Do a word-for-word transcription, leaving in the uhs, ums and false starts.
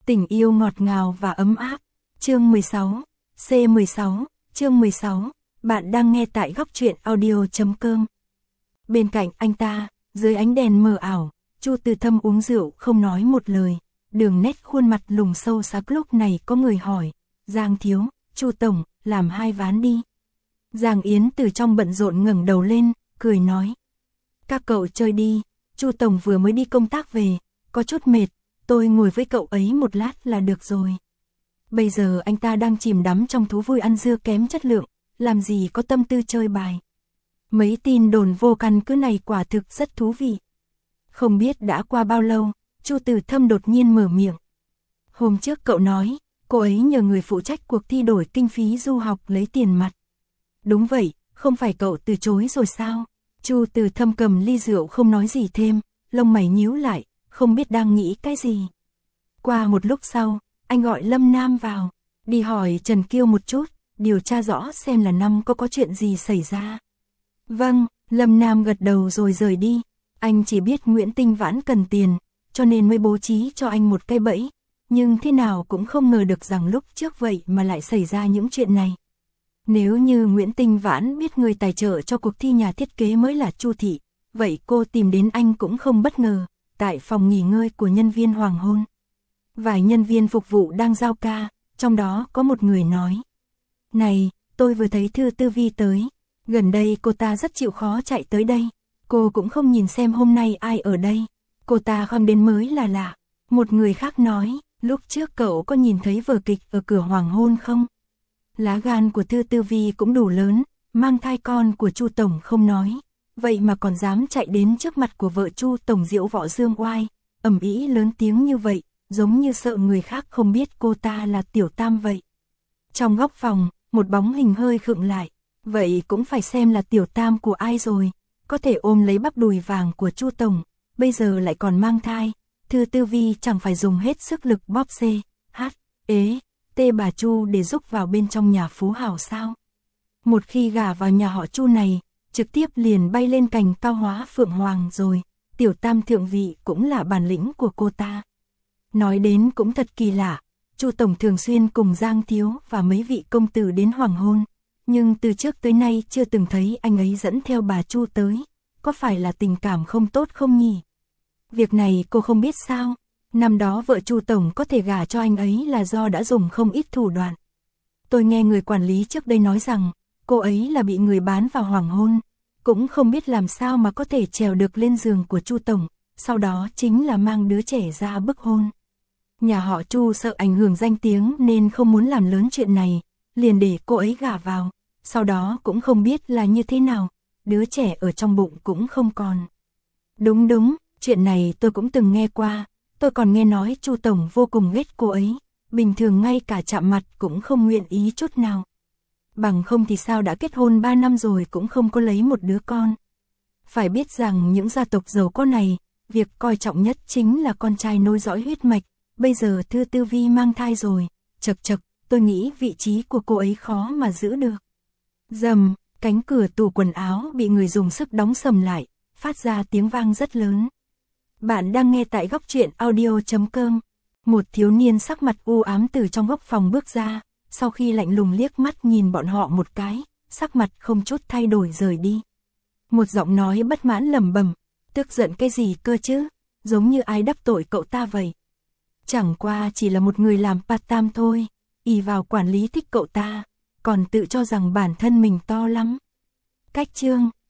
Tình yêu ngọt ngào và ấm áp. Chương mười sáu. C mười sáu. Chương mười sáu. Bạn đang nghe tại góc truyện audio.com. Bên cạnh anh ta, dưới ánh đèn mờ ảo, Chu Từ Thâm uống rượu không nói một lời. Đường nét khuôn mặt lùng sâu sắc. Lúc này có người hỏi, Giang thiếu, Chu tổng, làm hai ván đi. Giang Yến từ trong bận rộn ngẩng đầu lên, cười nói. Các cậu chơi đi, Chu tổng vừa mới đi công tác về, có chút mệt, tôi ngồi với cậu ấy một lát là được rồi. Bây giờ anh ta đang chìm đắm trong thú vui ăn dưa kém chất lượng, làm gì có tâm tư chơi bài. Mấy tin đồn vô căn cứ này quả thực rất thú vị. Không biết đã qua bao lâu, Chu Từ Thâm đột nhiên mở miệng. Hôm trước cậu nói, cô ấy nhờ người phụ trách cuộc thi đổi kinh phí du học lấy tiền mặt. Đúng vậy, không phải cậu từ chối rồi sao? Chu Từ Thâm cầm ly rượu không nói gì thêm, lông mày nhíu lại, không biết đang nghĩ cái gì. Qua một lúc sau, anh gọi Lâm Nam vào, đi hỏi Trần Kiêu một chút, điều tra rõ xem là năm có có chuyện gì xảy ra. Vâng, Lâm Nam gật đầu rồi rời đi. Anh chỉ biết Nguyễn Tinh Vãn cần tiền, cho nên mới bố trí cho anh một cái bẫy, nhưng thế nào cũng không ngờ được rằng lúc trước vậy mà lại xảy ra những chuyện này. Nếu như Nguyễn Tinh Vãn biết người tài trợ cho cuộc thi nhà thiết kế mới là Chu Thị, vậy cô tìm đến anh cũng không bất ngờ. Tại phòng nghỉ ngơi của nhân viên hoàng hôn, vài nhân viên phục vụ đang giao ca, trong đó có một người nói. Này, tôi vừa thấy Thư Tư Vi tới, gần đây cô ta rất chịu khó chạy tới đây, cô cũng không nhìn xem hôm nay ai ở đây, cô ta không đến mới là lạ. Một người khác nói, lúc trước cậu có nhìn thấy vở kịch ở cửa hoàng hôn không? Lá gan của Thư Tư Vi cũng đủ lớn, mang thai con của Chu tổng không nói. Vậy mà còn dám chạy đến trước mặt của vợ Chu tổng diễu võ dương oai, ầm ĩ lớn tiếng như vậy, giống như sợ người khác không biết cô ta là Tiểu Tam vậy. Trong góc phòng, một bóng hình hơi khựng lại, vậy cũng phải xem là Tiểu Tam của ai rồi, có thể ôm lấy bắp đùi vàng của Chu tổng, bây giờ lại còn mang thai, Thư Tư Vi chẳng phải dùng hết sức lực bóp C, H, ế, T bà Chu để giúp vào bên trong nhà phú hào sao? Một khi gả vào nhà họ Chu này, trực tiếp liền bay lên cành cao hóa phượng hoàng rồi, Tiểu Tam thượng vị cũng là bản lĩnh của cô ta. Nói đến cũng thật kỳ lạ, Chu tổng thường xuyên cùng Giang thiếu và mấy vị công tử đến hoàng hôn, nhưng từ trước tới nay chưa từng thấy anh ấy dẫn theo bà Chu tới, có phải là tình cảm không tốt không nhỉ? Việc này cô không biết sao, năm đó vợ Chu tổng có thể gả cho anh ấy là do đã dùng không ít thủ đoạn. Tôi nghe người quản lý trước đây nói rằng, cô ấy là bị người bán vào hoàng hôn, cũng không biết làm sao mà có thể trèo được lên giường của Chu tổng, sau đó chính là mang đứa trẻ ra bức hôn. Nhà họ Chu sợ ảnh hưởng danh tiếng nên không muốn làm lớn chuyện này, liền để cô ấy gả vào, sau đó cũng không biết là như thế nào, đứa trẻ ở trong bụng cũng không còn. Đúng đúng, chuyện này tôi cũng từng nghe qua, tôi còn nghe nói Chu tổng vô cùng ghét cô ấy, bình thường ngay cả chạm mặt cũng không nguyện ý chút nào. Bằng không thì sao đã kết hôn ba năm rồi cũng không có lấy một đứa con. Phải biết rằng những gia tộc giàu có này, việc coi trọng nhất chính là con trai nối dõi huyết mạch, bây giờ Thư Tư Vi mang thai rồi, chật chật, tôi nghĩ vị trí của cô ấy khó mà giữ được. Rầm, cánh cửa tủ quần áo bị người dùng sức đóng sầm lại, phát ra tiếng vang rất lớn. Bạn đang nghe tại góc truyện audio.com. Một thiếu niên sắc mặt u ám từ trong góc phòng bước ra, sau khi lạnh lùng liếc mắt nhìn bọn họ một cái, sắc mặt không chút thay đổi rời đi. Một giọng nói bất mãn lẩm bẩm, tức giận cái gì cơ chứ, giống như ai đắc tội cậu ta vậy. Chẳng qua chỉ là một người làm part-time thôi, ỷ vào quản lý thích cậu ta, còn tự cho rằng bản thân mình to lắm. Cách chương,